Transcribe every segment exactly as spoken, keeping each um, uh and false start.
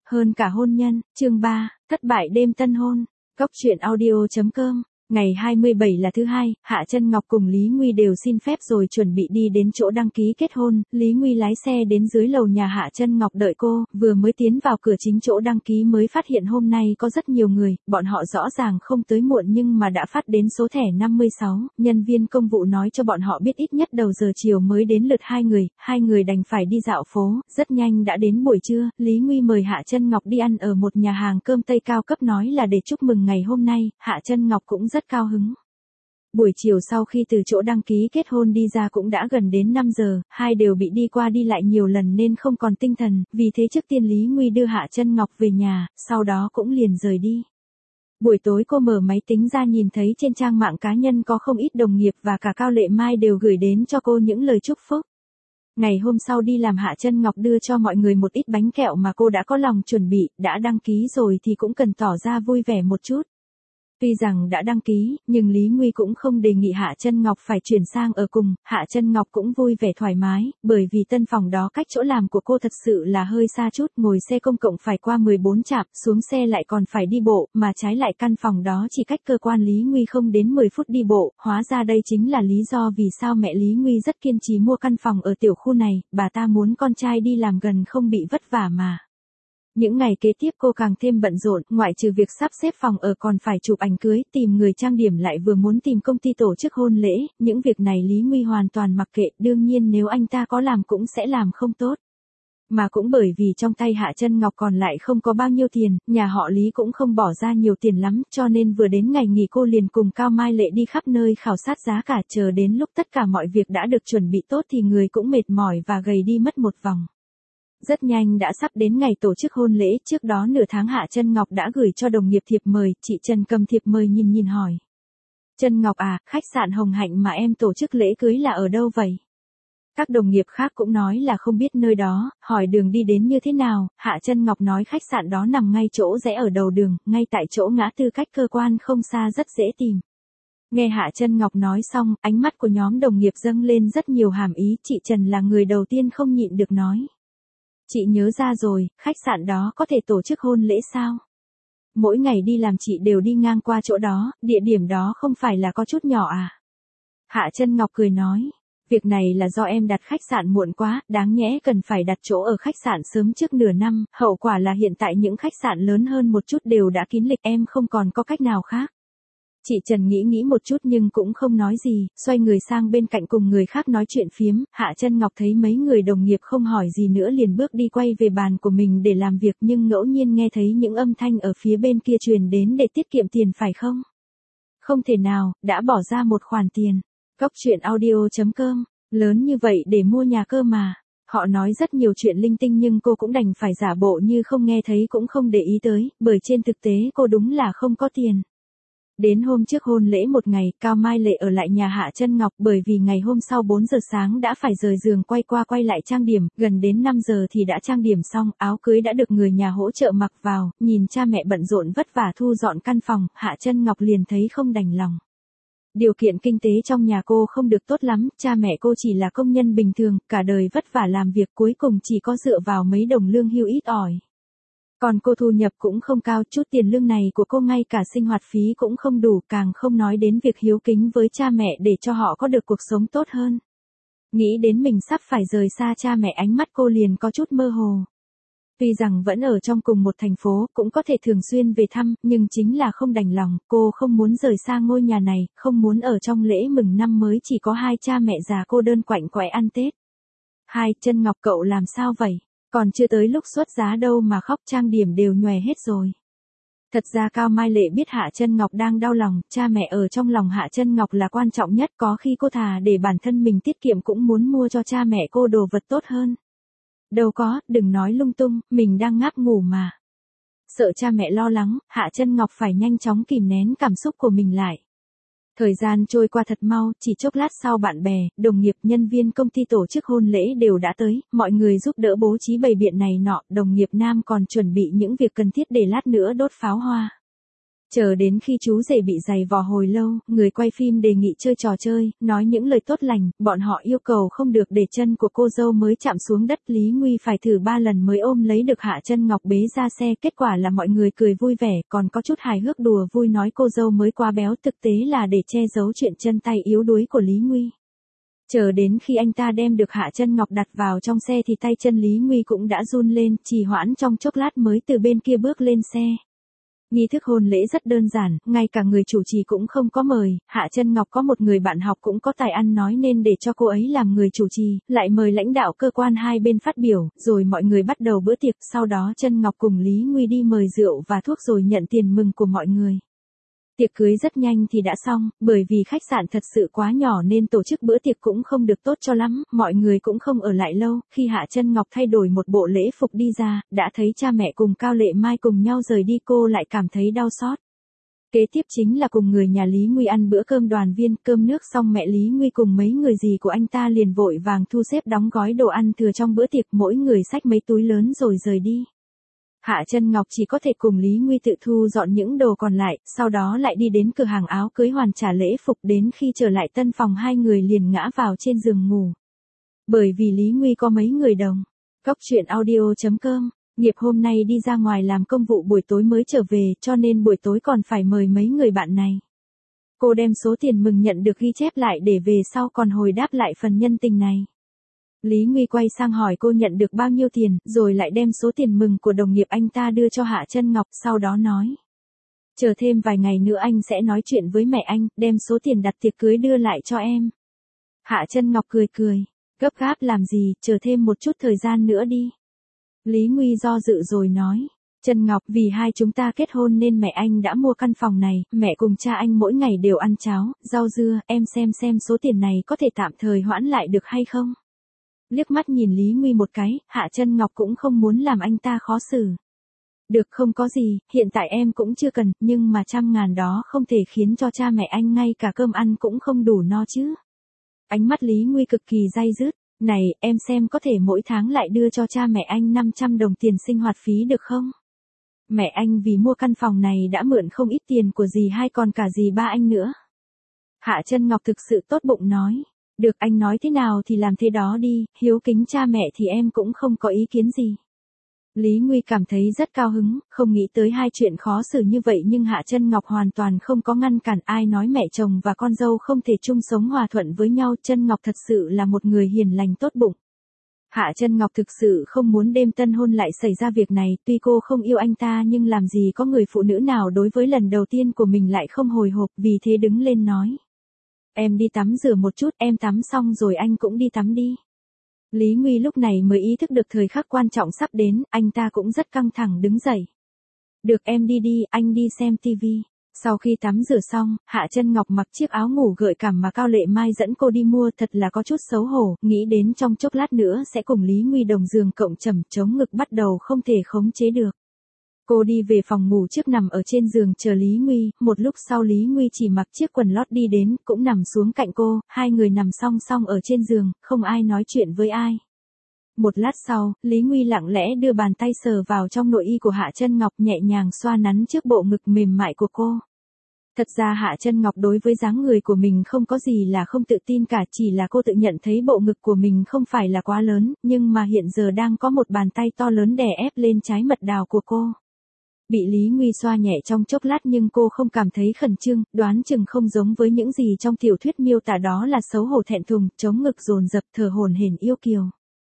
Hơn cả hôn nhân, chương ba, thất bại đêm tân hôn. Cốc truyện audio chấm com. Ngày hai mươi bảy là thứ hai, Hạ Chân Ngọc cùng Lý Nguy đều xin phép rồi chuẩn bị đi đến chỗ đăng ký kết hôn. Lý Nguy lái xe đến dưới lầu nhà Hạ Chân Ngọc đợi cô, vừa mới tiến vào cửa chính chỗ đăng ký mới phát hiện hôm nay có rất nhiều người, bọn họ rõ ràng không tới muộn nhưng mà đã phát đến số thẻ năm mươi sáu. Nhân viên công vụ nói cho bọn họ biết ít nhất đầu giờ chiều mới đến lượt hai người, hai người đành phải đi dạo phố. Rất nhanh đã đến buổi trưa, Lý Nguy mời Hạ Chân Ngọc đi ăn ở một nhà hàng cơm Tây cao cấp nói là để chúc mừng ngày hôm nay. Hạ Chân Ngọc cũng rất cao hứng. Buổi chiều sau khi từ chỗ đăng ký kết hôn đi ra cũng đã gần đến năm giờ, hai đều bị đi qua đi lại nhiều lần nên không còn tinh thần, vì thế trước tiên Lý Nguy đưa Hạ Chân Ngọc về nhà, sau đó cũng liền rời đi. Buổi tối cô mở máy tính ra nhìn thấy trên trang mạng cá nhân có không ít đồng nghiệp và cả Cao Lệ Mai đều gửi đến cho cô những lời chúc phúc. Ngày hôm sau đi làm Hạ Chân Ngọc đưa cho mọi người một ít bánh kẹo mà cô đã có lòng chuẩn bị, đã đăng ký rồi thì cũng cần tỏ ra vui vẻ một chút. Tuy rằng đã đăng ký, nhưng Lý Nguy cũng không đề nghị Hạ Chân Ngọc phải chuyển sang ở cùng, Hạ Chân Ngọc cũng vui vẻ thoải mái, bởi vì tân phòng đó cách chỗ làm của cô thật sự là hơi xa chút, ngồi xe công cộng phải qua mười bốn trạm, xuống xe lại còn phải đi bộ, mà trái lại căn phòng đó chỉ cách cơ quan Lý Nguy không đến mười phút đi bộ, hóa ra đây chính là lý do vì sao mẹ Lý Nguy rất kiên trì mua căn phòng ở tiểu khu này, bà ta muốn con trai đi làm gần không bị vất vả mà. Những ngày kế tiếp cô càng thêm bận rộn, ngoại trừ việc sắp xếp phòng ở còn phải chụp ảnh cưới, tìm người trang điểm lại vừa muốn tìm công ty tổ chức hôn lễ, những việc này Lý Nguy hoàn toàn mặc kệ, đương nhiên nếu anh ta có làm cũng sẽ làm không tốt. Mà cũng bởi vì trong tay Hạ Chân Ngọc còn lại không có bao nhiêu tiền, nhà họ Lý cũng không bỏ ra nhiều tiền lắm, cho nên vừa đến ngày nghỉ cô liền cùng Cao Mai Lệ đi khắp nơi khảo sát giá cả, chờ đến lúc tất cả mọi việc đã được chuẩn bị tốt thì người cũng mệt mỏi và gầy đi mất một vòng. Rất nhanh đã sắp đến ngày tổ chức hôn lễ, trước đó nửa tháng Hạ Chân Ngọc đã gửi cho đồng nghiệp thiệp mời, chị Trần cầm thiệp mời nhìn nhìn hỏi. Chân Ngọc à, khách sạn Hồng Hạnh mà em tổ chức lễ cưới là ở đâu vậy? Các đồng nghiệp khác cũng nói là không biết nơi đó, hỏi đường đi đến như thế nào, Hạ Chân Ngọc nói khách sạn đó nằm ngay chỗ rẽ ở đầu đường, ngay tại chỗ ngã tư cách cơ quan không xa rất dễ tìm. Nghe Hạ Chân Ngọc nói xong, ánh mắt của nhóm đồng nghiệp dâng lên rất nhiều hàm ý, chị Trần là người đầu tiên không nhịn được nói. Chị nhớ ra rồi, khách sạn đó có thể tổ chức hôn lễ sao? Mỗi ngày đi làm chị đều đi ngang qua chỗ đó, địa điểm đó không phải là có chút nhỏ à? Hạ Chân Ngọc cười nói, việc này là do em đặt khách sạn muộn quá, đáng nhẽ cần phải đặt chỗ ở khách sạn sớm trước nửa năm, hậu quả là hiện tại những khách sạn lớn hơn một chút đều đã kín lịch, em không còn có cách nào khác. Chị Trần nghĩ nghĩ một chút nhưng cũng không nói gì, xoay người sang bên cạnh cùng người khác nói chuyện phiếm, Hạ Chân Ngọc thấy mấy người đồng nghiệp không hỏi gì nữa liền bước đi quay về bàn của mình để làm việc nhưng ngẫu nhiên nghe thấy những âm thanh ở phía bên kia truyền đến để tiết kiệm tiền phải không? Không thể nào, đã bỏ ra một khoản tiền. Cốc truyện audio chấm com, lớn như vậy để mua nhà cơ mà. Họ nói rất nhiều chuyện linh tinh nhưng cô cũng đành phải giả bộ như không nghe thấy cũng không để ý tới, bởi trên thực tế cô đúng là không có tiền. Đến hôm trước hôn lễ một ngày, Cao Mai Lệ ở lại nhà Hạ Chân Ngọc bởi vì ngày hôm sau bốn giờ sáng đã phải rời giường quay qua quay lại trang điểm, gần đến năm giờ thì đã trang điểm xong, áo cưới đã được người nhà hỗ trợ mặc vào, nhìn cha mẹ bận rộn vất vả thu dọn căn phòng, Hạ Chân Ngọc liền thấy không đành lòng. Điều kiện kinh tế trong nhà cô không được tốt lắm, cha mẹ cô chỉ là công nhân bình thường, cả đời vất vả làm việc cuối cùng chỉ có dựa vào mấy đồng lương hưu ít ỏi. Còn cô thu nhập cũng không cao, chút tiền lương này của cô ngay cả sinh hoạt phí cũng không đủ, càng không nói đến việc hiếu kính với cha mẹ để cho họ có được cuộc sống tốt hơn. Nghĩ đến mình sắp phải rời xa cha mẹ ánh mắt cô liền có chút mơ hồ. Tuy rằng vẫn ở trong cùng một thành phố, cũng có thể thường xuyên về thăm, nhưng chính là không đành lòng, cô không muốn rời xa ngôi nhà này, không muốn ở trong lễ mừng năm mới chỉ có hai cha mẹ già cô đơn quạnh quẽ ăn Tết. Hai, Chân Ngọc cậu làm sao vậy? Còn chưa tới lúc xuất giá đâu mà khóc, trang điểm đều nhòe hết rồi. Thật ra Cao Mai Lệ biết Hạ Chân Ngọc đang đau lòng, cha mẹ ở trong lòng Hạ Chân Ngọc là quan trọng nhất, có khi cô thà để bản thân mình tiết kiệm cũng muốn mua cho cha mẹ cô đồ vật tốt hơn. Đâu có, đừng nói lung tung, mình đang ngáp ngủ mà. Sợ cha mẹ lo lắng, Hạ Chân Ngọc phải nhanh chóng kìm nén cảm xúc của mình lại. Thời gian trôi qua thật mau, chỉ chốc lát sau bạn bè, đồng nghiệp, nhân viên công ty tổ chức hôn lễ đều đã tới, mọi người giúp đỡ bố trí bày biện này nọ, đồng nghiệp nam còn chuẩn bị những việc cần thiết để lát nữa đốt pháo hoa. Chờ đến khi chú rể bị giày vò hồi lâu, người quay phim đề nghị chơi trò chơi, nói những lời tốt lành, bọn họ yêu cầu không được để chân của cô dâu mới chạm xuống đất. Lý Nguy phải thử ba lần mới ôm lấy được Hạ Chân Ngọc bế ra xe, kết quả là mọi người cười vui vẻ, còn có chút hài hước đùa vui nói cô dâu mới quá béo, thực tế là để che giấu chuyện chân tay yếu đuối của Lý Nguy. Chờ đến khi anh ta đem được Hạ Chân Ngọc đặt vào trong xe thì tay chân Lý Nguy cũng đã run lên, trì hoãn trong chốc lát mới từ bên kia bước lên xe. Nghi thức hôn lễ rất đơn giản, ngay cả người chủ trì cũng không có mời, Hạ Chân Ngọc có một người bạn học cũng có tài ăn nói nên để cho cô ấy làm người chủ trì, lại mời lãnh đạo cơ quan hai bên phát biểu, rồi mọi người bắt đầu bữa tiệc, sau đó Chân Ngọc cùng Lý Nguy đi mời rượu và thuốc rồi nhận tiền mừng của mọi người. Tiệc cưới rất nhanh thì đã xong, bởi vì khách sạn thật sự quá nhỏ nên tổ chức bữa tiệc cũng không được tốt cho lắm, mọi người cũng không ở lại lâu, khi Hạ Chân Ngọc thay đổi một bộ lễ phục đi ra, đã thấy cha mẹ cùng Cao Lệ Mai cùng nhau rời đi, cô lại cảm thấy đau xót. Kế tiếp chính là cùng người nhà Lý Nguy ăn bữa cơm đoàn viên, cơm nước xong mẹ Lý Nguy cùng mấy người dì của anh ta liền vội vàng thu xếp đóng gói đồ ăn thừa trong bữa tiệc, mỗi người xách mấy túi lớn rồi rời đi. Hạ Chân Ngọc chỉ có thể cùng Lý Nguy tự thu dọn những đồ còn lại, sau đó lại đi đến cửa hàng áo cưới hoàn trả lễ phục, đến khi trở lại tân phòng hai người liền ngã vào trên giường ngủ. Bởi vì Lý Nguy có mấy người đồng. Cóc truyện audio chấm com, Nghiệp hôm nay đi ra ngoài làm công vụ buổi tối mới trở về, cho nên buổi tối còn phải mời mấy người bạn này. Cô đem số tiền mừng nhận được ghi chép lại để về sau còn hồi đáp lại phần nhân tình này. Lý Nguy quay sang hỏi cô nhận được bao nhiêu tiền, rồi lại đem số tiền mừng của đồng nghiệp anh ta đưa cho Hạ Chân Ngọc, sau đó nói. Chờ thêm vài ngày nữa anh sẽ nói chuyện với mẹ anh, đem số tiền đặt tiệc cưới đưa lại cho em. Hạ Chân Ngọc cười cười, gấp gáp làm gì, chờ thêm một chút thời gian nữa đi. Lý Nguy do dự rồi nói. Chân Ngọc, vì hai chúng ta kết hôn nên mẹ anh đã mua căn phòng này, mẹ cùng cha anh mỗi ngày đều ăn cháo, rau dưa, em xem xem số tiền này có thể tạm thời hoãn lại được hay không. Liếc mắt nhìn Lý Nguy một cái, Hạ Chân Ngọc cũng không muốn làm anh ta khó xử. Được, không có gì, hiện tại em cũng chưa cần, nhưng mà trăm ngàn đó không thể khiến cho cha mẹ anh ngay cả cơm ăn cũng không đủ no chứ. Ánh mắt Lý Nguy cực kỳ day dứt, này, em xem có thể mỗi tháng lại đưa cho cha mẹ anh năm trăm đồng tiền sinh hoạt phí được không? Mẹ anh vì mua căn phòng này đã mượn không ít tiền của dì hai còn cả dì ba anh nữa. Hạ Chân Ngọc thực sự tốt bụng nói. Được, anh nói thế nào thì làm thế đó đi, hiếu kính cha mẹ thì em cũng không có ý kiến gì. Lý Nguy cảm thấy rất cao hứng, không nghĩ tới hai chuyện khó xử như vậy nhưng Hạ Chân Ngọc hoàn toàn không có ngăn cản, ai nói mẹ chồng và con dâu không thể chung sống hòa thuận với nhau, Chân Ngọc thật sự là một người hiền lành tốt bụng. Hạ Chân Ngọc thực sự không muốn đêm tân hôn lại xảy ra việc này, tuy cô không yêu anh ta nhưng làm gì có người phụ nữ nào đối với lần đầu tiên của mình lại không hồi hộp, vì thế đứng lên nói. Em đi tắm rửa một chút, em tắm xong rồi anh cũng đi tắm đi. Lý Nguy lúc này mới ý thức được thời khắc quan trọng sắp đến, anh ta cũng rất căng thẳng đứng dậy. Được, em đi đi, anh đi xem tivi. Sau khi tắm rửa xong, Hạ Chân Ngọc mặc chiếc áo ngủ gợi cảm mà Cao Lệ Mai dẫn cô đi mua, thật là có chút xấu hổ, nghĩ đến trong chốc lát nữa sẽ cùng Lý Nguy đồng giường cộng trầm chống ngực bắt đầu không thể khống chế được. Cô đi về phòng ngủ trước nằm ở trên giường chờ Lý Nguy, một lúc sau Lý Nguy chỉ mặc chiếc quần lót đi đến, cũng nằm xuống cạnh cô, hai người nằm song song ở trên giường, không ai nói chuyện với ai. Một lát sau, Lý Nguy lặng lẽ đưa bàn tay sờ vào trong nội y của Hạ Chân Ngọc, nhẹ nhàng xoa nắn trước bộ ngực mềm mại của cô. Thật ra Hạ Chân Ngọc đối với dáng người của mình không có gì là không tự tin cả, chỉ là cô tự nhận thấy bộ ngực của mình không phải là quá lớn, nhưng mà hiện giờ đang có một bàn tay to lớn đè ép lên trái mật đào của cô. Bị Lý Nguy xoa nhẹ trong chốc lát nhưng cô không cảm thấy khẩn trương, đoán chừng không giống với những gì trong tiểu thuyết miêu tả đó là xấu hổ thẹn thùng, chống ngực dồn dập thở hổn hển yêu kiều.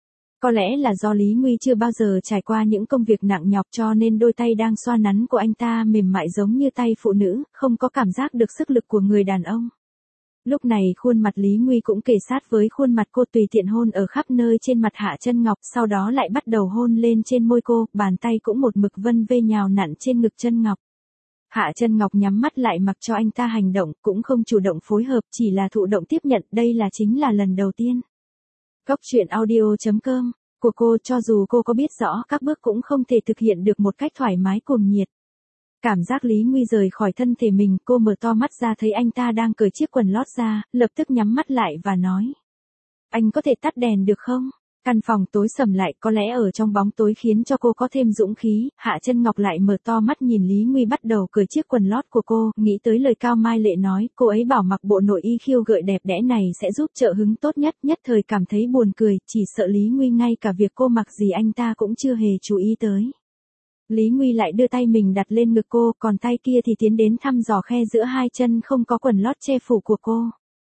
Có lẽ là do Lý Nguy chưa bao giờ trải qua những công việc nặng nhọc cho nên đôi tay đang xoa nắn của anh ta mềm mại giống như tay phụ nữ, không có cảm giác được sức lực của người đàn ông. Lúc này khuôn mặt Lý Nguy cũng kề sát với khuôn mặt cô, tùy tiện hôn ở khắp nơi trên mặt Hạ Chân Ngọc, sau đó lại bắt đầu hôn lên trên môi cô, bàn tay cũng một mực vân vê nhào nặn trên ngực Chân Ngọc. Hạ Chân Ngọc nhắm mắt lại mặc cho anh ta hành động, cũng không chủ động phối hợp, chỉ là thụ động tiếp nhận, đây là chính là lần đầu tiên. Cóc truyện audio chấm com của cô, cho dù cô có biết rõ các bước cũng không thể thực hiện được một cách thoải mái cuồng nhiệt. Cảm giác Lý Nguy rời khỏi thân thể mình, cô mở to mắt ra thấy anh ta đang cởi chiếc quần lót ra, lập tức nhắm mắt lại và nói. Anh có thể tắt đèn được không? Căn phòng tối sầm lại, có lẽ ở trong bóng tối khiến cho cô có thêm dũng khí, Hạ Chân Ngọc lại mở to mắt nhìn Lý Nguy bắt đầu cởi chiếc quần lót của cô, nghĩ tới lời Cao Mai Lệ nói, cô ấy bảo mặc bộ nội y khiêu gợi đẹp đẽ này sẽ giúp trợ hứng tốt nhất, nhất thời cảm thấy buồn cười, chỉ sợ Lý Nguy ngay cả việc cô mặc gì anh ta cũng chưa hề chú ý tới. Lý Nguy lại đưa tay mình đặt lên ngực cô, còn tay kia thì tiến đến thăm dò khe giữa hai chân không có quần lót che phủ của cô.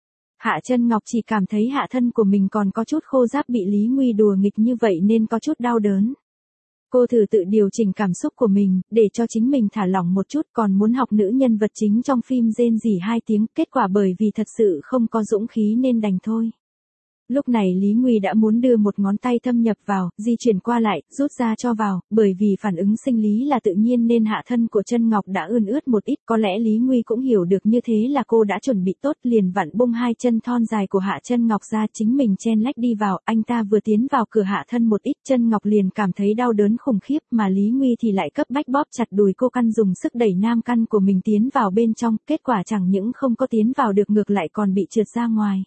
Hạ Chân Ngọc chỉ cảm thấy hạ thân của mình còn có chút khô ráp bị Lý Nguy đùa nghịch như vậy nên có chút đau đớn. Cô thử tự điều chỉnh cảm xúc của mình, để cho chính mình thả lỏng một chút, còn muốn học nữ nhân vật chính trong phim rên rỉ hai tiếng, kết quả bởi vì thật sự không có dũng khí nên đành thôi. Lúc này Lý Nguy đã muốn đưa một ngón tay thâm nhập vào, di chuyển qua lại, rút ra cho vào, bởi vì phản ứng sinh lý là tự nhiên nên hạ thân của Chân Ngọc đã ươn ướt một ít, có lẽ Lý Nguy cũng hiểu được như thế là cô đã chuẩn bị tốt, liền vặn bung hai chân thon dài của Hạ Chân Ngọc ra, chính mình chen lách đi vào, anh ta vừa tiến vào cửa hạ thân một ít, Chân Ngọc liền cảm thấy đau đớn khủng khiếp, mà Lý Nguy thì lại cấp bách bóp chặt đùi cô, căn dùng sức đẩy nam căn của mình tiến vào bên trong, kết quả chẳng những không có tiến vào được ngược lại còn bị trượt ra ngoài.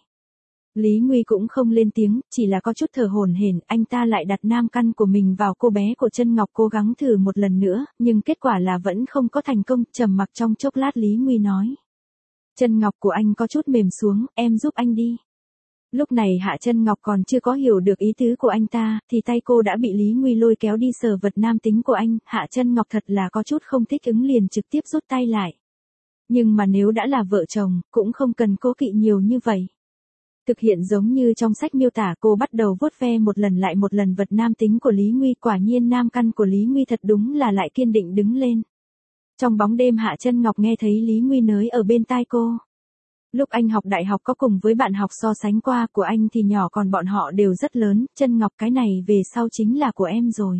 Lý Nguy cũng không lên tiếng, chỉ là có chút thở hổn hển, anh ta lại đặt nam căn của mình vào cô bé của Chân Ngọc, cố gắng thử một lần nữa, nhưng kết quả là vẫn không có thành công, trầm mặc trong chốc lát Lý Nguy nói. Chân Ngọc của anh có chút mềm xuống, em giúp anh đi. Lúc này Hạ Chân Ngọc còn chưa có hiểu được ý tứ của anh ta, thì tay cô đã bị Lý Nguy lôi kéo đi sờ vật nam tính của anh, Hạ Chân Ngọc thật là có chút không thích ứng liền trực tiếp rút tay lại. Nhưng mà nếu đã là vợ chồng, cũng không cần cố kỵ nhiều như vậy. Thực hiện giống như trong sách miêu tả, cô bắt đầu vuốt ve một lần lại một lần vật nam tính của Lý Nguy, quả nhiên nam căn của Lý Nguy thật đúng là lại kiên định đứng lên. Trong bóng đêm Hạ Chân Ngọc nghe thấy Lý Nguy nới ở bên tai cô. Lúc anh học đại học có cùng với bạn học so sánh qua, của anh thì nhỏ còn bọn họ đều rất lớn, Chân Ngọc cái này về sau chính là của em rồi.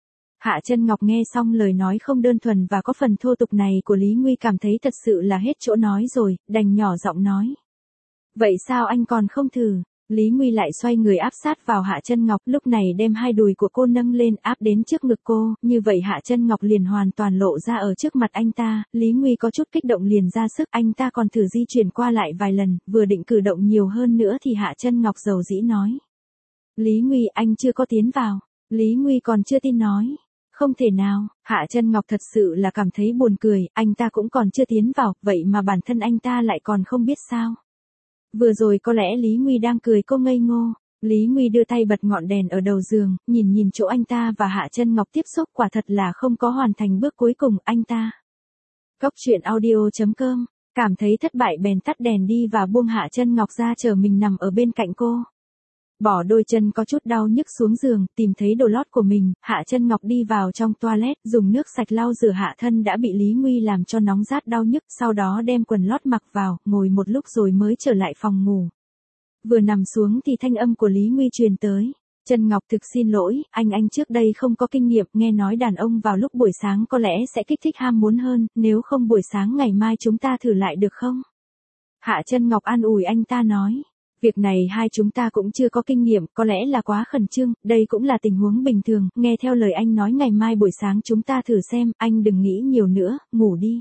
Hạ Chân Ngọc nghe xong lời nói không đơn thuần và có phần thô tục này của Lý Nguy, cảm thấy thật sự là hết chỗ nói rồi, đành nhỏ giọng nói. Vậy sao anh còn không thử? Lý Nguy lại xoay người áp sát vào Hạ Chân Ngọc, lúc này đem hai đùi của cô nâng lên áp đến trước ngực cô, như vậy Hạ Chân Ngọc liền hoàn toàn lộ ra ở trước mặt anh ta, Lý Nguy có chút kích động liền ra sức, anh ta còn thử di chuyển qua lại vài lần, vừa định cử động nhiều hơn nữa thì Hạ Chân Ngọc dầu dĩ nói. Lý Nguy, anh chưa có tiến vào. Lý Nguy còn chưa tin nói. Không thể nào, Hạ Chân Ngọc thật sự là cảm thấy buồn cười, anh ta cũng còn chưa tiến vào, vậy mà bản thân anh ta lại còn không biết sao. Vừa rồi có lẽ Lý Nguy đang cười cô ngây ngô. Lý Nguy đưa tay bật ngọn đèn ở đầu giường, nhìn nhìn chỗ anh ta và Hạ Chân Ngọc tiếp xúc, quả thật là không có hoàn thành bước cuối cùng, anh ta. Góc truyện audio chấm com, cảm thấy thất bại bèn tắt đèn đi và buông Hạ Chân Ngọc ra chờ mình nằm ở bên cạnh cô. Bỏ đôi chân có chút đau nhức xuống giường, tìm thấy đồ lót của mình, Hạ Chân Ngọc đi vào trong toilet, dùng nước sạch lau rửa hạ thân đã bị Lý Nguy làm cho nóng rát đau nhức, sau đó đem quần lót mặc vào, ngồi một lúc rồi mới trở lại phòng ngủ. Vừa nằm xuống thì thanh âm của Lý Nguy truyền tới. Chân Ngọc thực xin lỗi, anh anh trước đây không có kinh nghiệm, nghe nói đàn ông vào lúc buổi sáng có lẽ sẽ kích thích ham muốn hơn, nếu không buổi sáng ngày mai chúng ta thử lại được không? Hạ Chân Ngọc an ủi anh ta nói. Việc này hai chúng ta cũng chưa có kinh nghiệm, có lẽ là quá khẩn trương, đây cũng là tình huống bình thường, nghe theo lời anh nói ngày mai buổi sáng chúng ta thử xem, anh đừng nghĩ nhiều nữa, ngủ đi.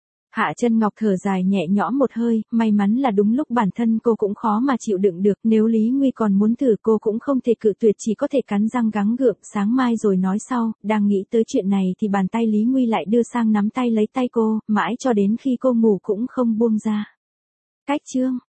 Hạ Chân Ngọc thở dài nhẹ nhõm một hơi, may mắn là đúng lúc bản thân cô cũng khó mà chịu đựng được, nếu Lý Nguy còn muốn thử cô cũng không thể cự tuyệt, chỉ có thể cắn răng gắng gượng, sáng mai rồi nói sau, đang nghĩ tới chuyện này thì bàn tay Lý Nguy lại đưa sang nắm tay lấy tay cô, mãi cho đến khi cô ngủ cũng không buông ra. Cách chương